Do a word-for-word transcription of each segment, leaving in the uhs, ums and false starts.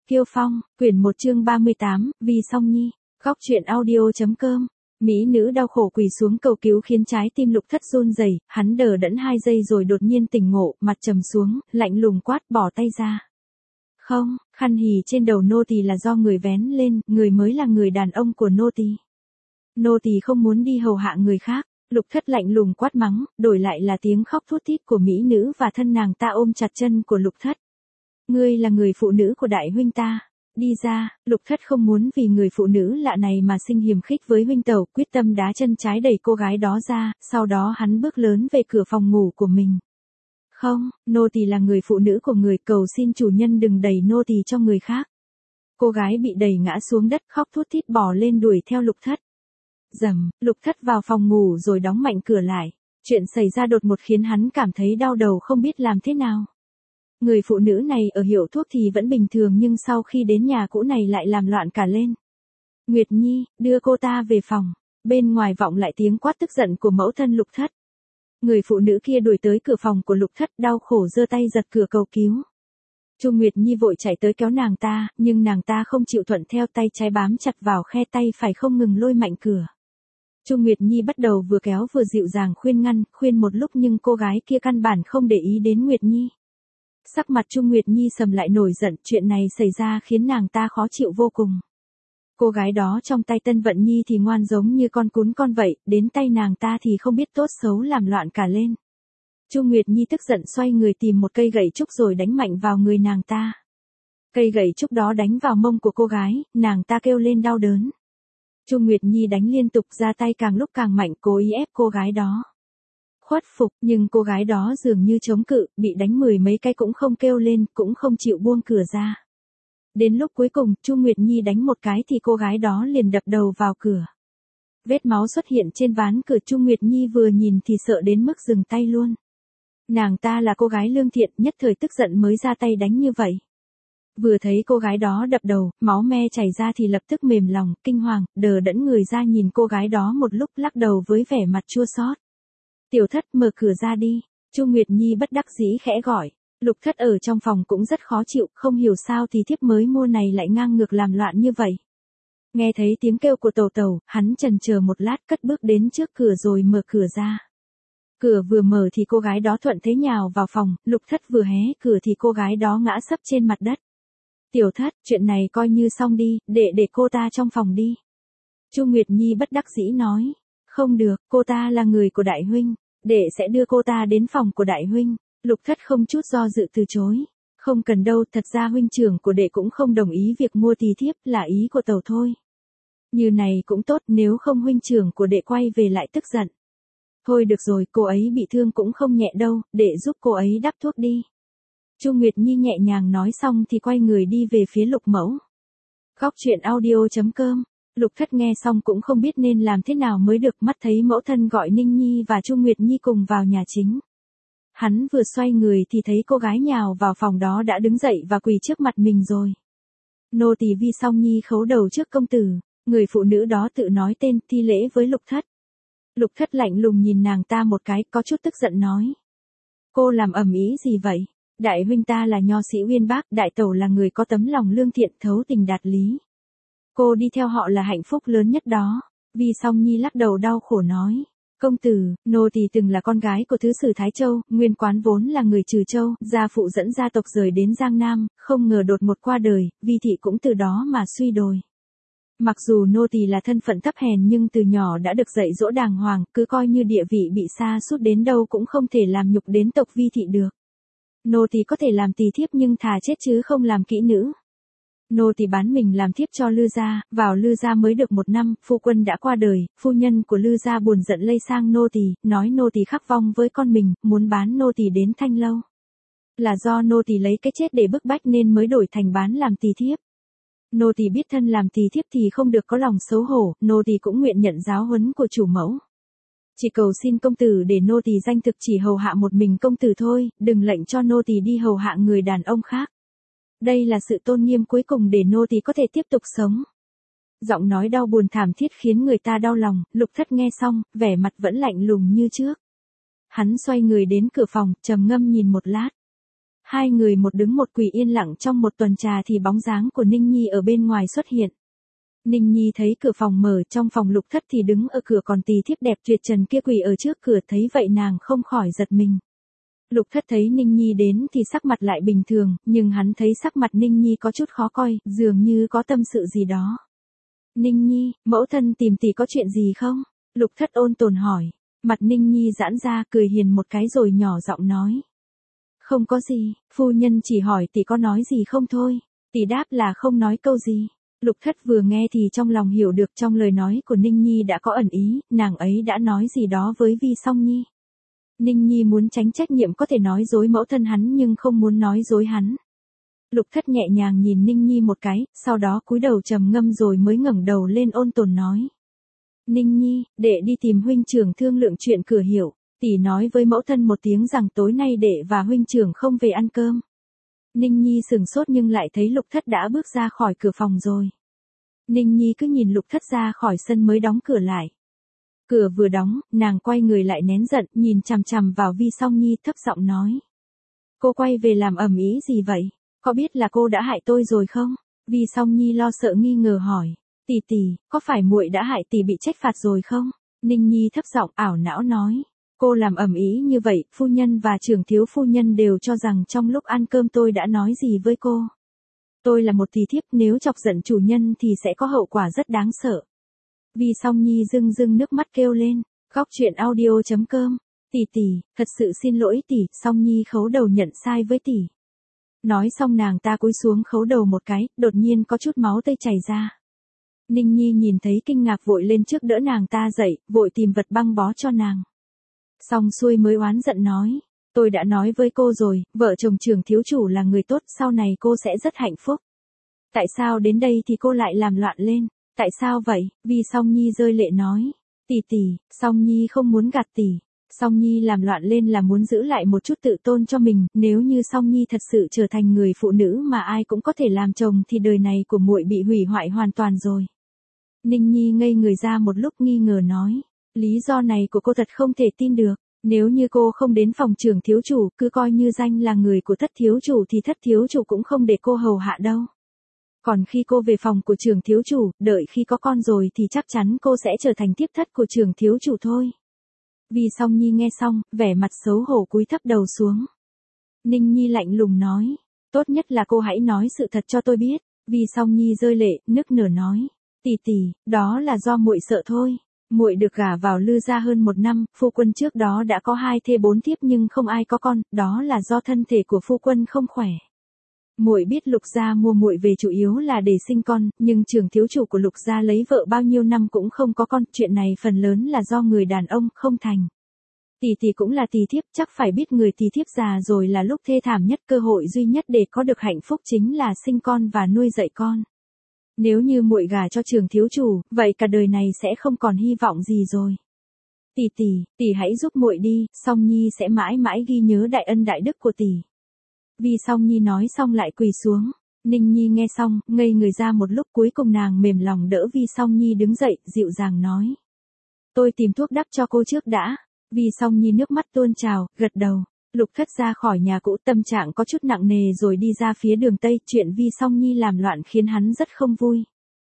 Kiêu Phong, quyển một chương ba mươi tám, Vì Song Nhi, góc truyện audio.com. Mỹ nữ đau khổ quỳ xuống cầu cứu khiến trái tim Lục Thất run rẩy, hắn đờ đẫn hai giây rồi đột nhiên tỉnh ngộ, mặt trầm xuống, lạnh lùng quát bỏ tay ra. Không, khăn hì trên đầu nô tỳ là do người vén lên, người mới là người đàn ông của nô tỳ. Nô tỳ không muốn đi hầu hạ người khác. Lục Thất lạnh lùng quát mắng, đổi lại là tiếng khóc thút thít của mỹ nữ và thân nàng ta ôm chặt chân của Lục Thất. Ngươi là người phụ nữ của đại huynh ta. Đi ra. Lục Thất không muốn vì người phụ nữ lạ này mà sinh hiềm khích với huynh tẩu, quyết tâm đá chân trái đẩy cô gái đó ra, sau đó hắn bước lớn về cửa phòng ngủ của mình. Không, nô tỳ là người phụ nữ của người, cầu xin chủ nhân đừng đẩy nô tỳ cho người khác. Cô gái bị đẩy ngã xuống đất khóc thút thít bò lên đuổi theo Lục Thất. Dầm, Lục Thất vào phòng ngủ rồi đóng mạnh cửa lại. Chuyện xảy ra đột ngột khiến hắn cảm thấy đau đầu không biết làm thế nào. Người phụ nữ này ở hiệu thuốc thì vẫn bình thường nhưng sau khi đến nhà cũ này lại làm loạn cả lên. Nguyệt Nhi, đưa cô ta về phòng. Bên ngoài vọng lại tiếng quát tức giận của mẫu thân Lục Thất. Người phụ nữ kia đuổi tới cửa phòng của Lục Thất đau khổ giơ tay giật cửa cầu cứu. Chu Nguyệt Nhi vội chạy tới kéo nàng ta, nhưng nàng ta không chịu thuận theo, tay trái bám chặt vào khe tay phải không ngừng lôi mạnh cửa. Chu Nguyệt Nhi bắt đầu vừa kéo vừa dịu dàng khuyên ngăn, khuyên một lúc nhưng cô gái kia căn bản không để ý đến Nguyệt Nhi. Sắc mặt Chu Nguyệt Nhi sầm lại nổi giận, chuyện này xảy ra khiến nàng ta khó chịu vô cùng. Cô gái đó trong tay Tân Vận Nhi thì ngoan giống như con cún con vậy, đến tay nàng ta thì không biết tốt xấu làm loạn cả lên. Chu Nguyệt Nhi tức giận xoay người tìm một cây gậy trúc rồi đánh mạnh vào người nàng ta. Cây gậy trúc đó đánh vào mông của cô gái, nàng ta kêu lên đau đớn. Chu Nguyệt Nhi đánh liên tục, ra tay càng lúc càng mạnh, cố ý ép cô gái đó khuất phục, nhưng cô gái đó dường như chống cự, bị đánh mười mấy cái cũng không kêu lên, cũng không chịu buông cửa ra. Đến lúc cuối cùng, Chu Nguyệt Nhi đánh một cái thì cô gái đó liền đập đầu vào cửa. Vết máu xuất hiện trên ván cửa, Chu Nguyệt Nhi vừa nhìn thì sợ đến mức dừng tay luôn. Nàng ta là cô gái lương thiện, nhất thời tức giận mới ra tay đánh như vậy. Vừa thấy cô gái đó đập đầu, máu me chảy ra thì lập tức mềm lòng, kinh hoàng, đờ đẫn người ra nhìn cô gái đó một lúc lắc đầu với vẻ mặt chua xót. Tiểu Thất, mở cửa ra đi. Chu Nguyệt Nhi bất đắc dĩ khẽ gọi. Lục Thất ở trong phòng cũng rất khó chịu, không hiểu sao thì thiếp mới mua này lại ngang ngược làm loạn như vậy. Nghe thấy tiếng kêu của Tẩu Tẩu, hắn chần chờ một lát cất bước đến trước cửa rồi mở cửa ra. Cửa vừa mở thì cô gái đó thuận thế nhào vào phòng, Lục Thất vừa hé cửa thì cô gái đó ngã sấp trên mặt đất. Tiểu Thất, chuyện này coi như xong đi, để để cô ta trong phòng đi. Chu Nguyệt Nhi bất đắc dĩ nói. Không được, cô ta là người của đại huynh, đệ sẽ đưa cô ta đến phòng của đại huynh. Lục Thất không chút do dự từ chối. Không cần đâu, thật ra huynh trưởng của đệ cũng không đồng ý việc mua tỳ thiếp, là ý của Tẩu thôi. Như này cũng tốt, nếu không huynh trưởng của đệ quay về lại tức giận. Thôi được rồi, cô ấy bị thương cũng không nhẹ đâu, đệ giúp cô ấy đắp thuốc đi. Chu Nguyệt Nhi nhẹ nhàng nói xong thì quay người đi về phía Lục Mẫu. Góc truyện audio.com. Lục Thất nghe xong cũng không biết nên làm thế nào mới được, mắt thấy mẫu thân gọi Ninh Nhi và Chu Nguyệt Nhi cùng vào nhà chính. Hắn vừa xoay người thì thấy cô gái nhào vào phòng đó đã đứng dậy và quỳ trước mặt mình rồi. Nô tỳ Vi Song Nhi khấu đầu trước công tử. Người phụ nữ đó tự nói tên, thi lễ với Lục Thất. Lục Thất lạnh lùng nhìn nàng ta một cái, có chút tức giận nói. Cô làm ầm ĩ gì vậy? Đại huynh ta là nho sĩ uyên bác, đại tẩu là người có tấm lòng lương thiện, thấu tình đạt lý. Cô đi theo họ là hạnh phúc lớn nhất đó. Vi Song Nhi lắc đầu đau khổ nói. Công tử, nô tỳ từng là con gái của thứ sử Thái Châu, nguyên quán vốn là người Trừ Châu, gia phụ dẫn gia tộc rời đến Giang Nam, không ngờ đột ngột qua đời, Vi thị cũng từ đó mà suy đồi. Mặc dù nô tỳ là thân phận thấp hèn nhưng từ nhỏ đã được dạy dỗ đàng hoàng, cứ coi như địa vị bị sa sút đến đâu cũng không thể làm nhục đến tộc Vi thị được. Nô tỳ có thể làm tỳ thiếp nhưng thà chết chứ không làm kỹ nữ. Nô tỳ bán mình làm thiếp cho Lư gia, vào Lư gia mới được một năm, phu quân đã qua đời, phu nhân của Lư gia buồn giận lây sang nô tỳ, nói nô tỳ khắc vong với con mình, muốn bán nô tỳ đến Thanh Lâu. Là do nô tỳ lấy cái chết để bức bách nên mới đổi thành bán làm tỳ thiếp. Nô tỳ biết thân làm tỳ thiếp thì không được có lòng xấu hổ, nô tỳ cũng nguyện nhận giáo huấn của chủ mẫu. Chỉ cầu xin công tử để nô tỳ danh thực chỉ hầu hạ một mình công tử thôi, đừng lệnh cho nô tỳ đi hầu hạ người đàn ông khác. Đây là sự tôn nghiêm cuối cùng để nô tỳ có thể tiếp tục sống. Giọng nói đau buồn thảm thiết khiến người ta đau lòng, Lục Thất nghe xong, vẻ mặt vẫn lạnh lùng như trước. Hắn xoay người đến cửa phòng, trầm ngâm nhìn một lát. Hai người một đứng một quỳ yên lặng trong một tuần trà thì bóng dáng của Ninh Nhi ở bên ngoài xuất hiện. Ninh Nhi thấy cửa phòng mở, trong phòng Lục Thất thì đứng ở cửa, còn tỳ thiếp đẹp tuyệt trần kia quỳ ở trước cửa, thấy vậy nàng không khỏi giật mình. Lục Thất thấy Ninh Nhi đến thì sắc mặt lại bình thường, nhưng hắn thấy sắc mặt Ninh Nhi có chút khó coi, dường như có tâm sự gì đó. Ninh Nhi, mẫu thân tìm tỷ có chuyện gì không? Lục Thất ôn tồn hỏi. Mặt Ninh Nhi giãn ra, cười hiền một cái rồi nhỏ giọng nói. Không có gì, phu nhân chỉ hỏi tỷ có nói gì không thôi. Tỷ đáp là không nói câu gì. Lục Thất vừa nghe thì trong lòng hiểu được trong lời nói của Ninh Nhi đã có ẩn ý, nàng ấy đã nói gì đó với Vi Song Nhi. Ninh Nhi muốn tránh trách nhiệm có thể nói dối mẫu thân hắn nhưng không muốn nói dối hắn. Lục Thất nhẹ nhàng nhìn Ninh Nhi một cái, sau đó cúi đầu trầm ngâm rồi mới ngẩng đầu lên ôn tồn nói. Ninh Nhi, đệ đi tìm huynh trưởng thương lượng chuyện cửa hiệu, tỷ nói với mẫu thân một tiếng rằng tối nay đệ và huynh trưởng không về ăn cơm. Ninh Nhi sừng sốt nhưng lại thấy Lục Thất đã bước ra khỏi cửa phòng rồi. Ninh Nhi cứ nhìn Lục Thất ra khỏi sân mới đóng cửa lại. Cửa vừa đóng, nàng quay người lại nén giận, nhìn chằm chằm vào Vi Song Nhi thấp giọng nói. Cô quay về làm ầm ĩ gì vậy? Có biết là cô đã hại tôi rồi không? Vi Song Nhi lo sợ nghi ngờ hỏi. Tỷ tỷ, có phải muội đã hại tỷ bị trách phạt rồi không? Ninh Nhi thấp giọng ảo não nói. Cô làm ầm ĩ như vậy, phu nhân và trưởng thiếu phu nhân đều cho rằng trong lúc ăn cơm tôi đã nói gì với cô. Tôi là một tỳ thiếp, nếu chọc giận chủ nhân thì sẽ có hậu quả rất đáng sợ. Vi Song Nhi rưng rưng nước mắt kêu lên. Góc truyện audio chấm com. Tỷ tỷ, thật sự xin lỗi tỷ. Song Nhi khấu đầu nhận sai với tỷ. Nói xong nàng ta cúi xuống khấu đầu một cái, đột nhiên có chút máu tươi chảy ra. Ninh Nhi nhìn thấy kinh ngạc vội lên trước đỡ nàng ta dậy, vội tìm vật băng bó cho nàng. Xong xuôi mới oán giận nói. Tôi đã nói với cô rồi, vợ chồng trưởng thiếu chủ là người tốt, sau này cô sẽ rất hạnh phúc. Tại sao đến đây thì cô lại làm loạn lên? Tại sao vậy? Vi Song Nhi rơi lệ nói. Tỷ tỷ, Song Nhi không muốn gạt tỷ. Song Nhi làm loạn lên là muốn giữ lại một chút tự tôn cho mình, nếu như Song Nhi thật sự trở thành người phụ nữ mà ai cũng có thể làm chồng thì đời này của muội bị hủy hoại hoàn toàn rồi. Ninh Nhi ngây người ra một lúc nghi ngờ nói. Lý do này của cô thật không thể tin được. Nếu như cô không đến phòng trưởng thiếu chủ, cứ coi như danh là người của Thất thiếu chủ thì Thất thiếu chủ cũng không để cô hầu hạ đâu. Còn khi cô về phòng của trưởng thiếu chủ, đợi khi có con rồi thì chắc chắn cô sẽ trở thành tiếp thất của trưởng thiếu chủ thôi. Vi Song Nhi nghe xong, vẻ mặt xấu hổ cúi thấp đầu xuống. Ninh Nhi lạnh lùng nói. Tốt nhất là cô hãy nói sự thật cho tôi biết. Vi Song Nhi rơi lệ, nức nở nói. Tỷ tỷ, đó là do muội sợ thôi. Muội được gả vào Lư gia hơn một năm, phu quân trước đó đã có hai thê bốn thiếp nhưng không ai có con, đó là do thân thể của phu quân không khỏe. Muội biết Lục gia mua muội về chủ yếu là để sinh con, nhưng trưởng thiếu chủ của Lục gia lấy vợ bao nhiêu năm cũng không có con, chuyện này phần lớn là do người đàn ông không thành. Tỷ tỷ cũng là tỳ thiếp, chắc phải biết người tỳ thiếp già rồi là lúc thê thảm nhất, cơ hội duy nhất để có được hạnh phúc chính là sinh con và nuôi dạy con. Nếu như muội gả cho trưởng thiếu chủ, vậy cả đời này sẽ không còn hy vọng gì rồi. Tỷ tỷ, tỷ hãy giúp muội đi, Song Nhi sẽ mãi mãi ghi nhớ đại ân đại đức của tỷ. Vi Song Nhi nói xong lại quỳ xuống. Ninh Nhi nghe xong, ngây người ra một lúc, cuối cùng nàng mềm lòng đỡ Vi Song Nhi đứng dậy, dịu dàng nói. Tôi tìm thuốc đắp cho cô trước đã. Vi Song Nhi nước mắt tuôn trào, gật đầu. Lục Thất ra khỏi nhà cũ, tâm trạng có chút nặng nề rồi đi ra phía đường Tây, chuyện Vi Song Nhi làm loạn khiến hắn rất không vui.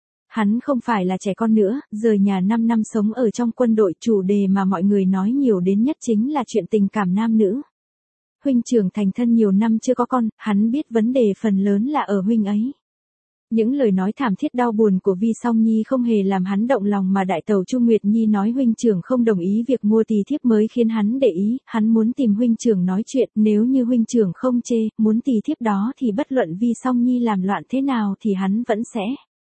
Hắn không phải là trẻ con nữa, rời nhà năm năm sống ở trong quân đội, chủ đề mà mọi người nói nhiều đến nhất chính là chuyện tình cảm nam nữ. Huynh trưởng thành thân nhiều năm chưa có con, hắn biết vấn đề phần lớn là ở huynh ấy. Những lời nói thảm thiết đau buồn của Vi Song Nhi không hề làm hắn động lòng, mà đại tẩu Chu Nguyệt Nhi nói huynh trưởng không đồng ý việc mua tỳ thiếp mới khiến hắn để ý, hắn muốn tìm huynh trưởng nói chuyện, nếu như huynh trưởng không chê, muốn tỳ thiếp đó thì bất luận Vi Song Nhi làm loạn thế nào thì hắn vẫn sẽ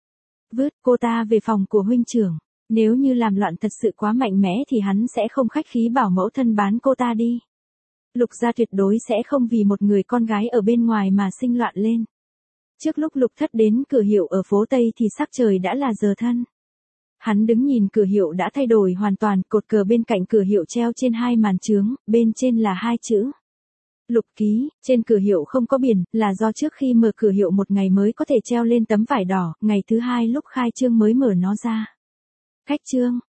vứt cô ta về phòng của huynh trưởng. Nếu như làm loạn thật sự quá mạnh mẽ thì hắn sẽ không khách khí bảo mẫu thân bán cô ta đi. Lục gia tuyệt đối sẽ không vì một người con gái ở bên ngoài mà sinh loạn lên. Trước lúc Lục Thất đến cửa hiệu ở phố Tây thì sắc trời đã là giờ thân. Hắn đứng nhìn cửa hiệu đã thay đổi hoàn toàn, cột cờ bên cạnh cửa hiệu treo trên hai màn chướng, bên trên là hai chữ Lục Ký, trên cửa hiệu không có biển, là do trước khi mở cửa hiệu một ngày mới có thể treo lên tấm vải đỏ, ngày thứ hai lúc khai trương mới mở nó ra. Khách trương,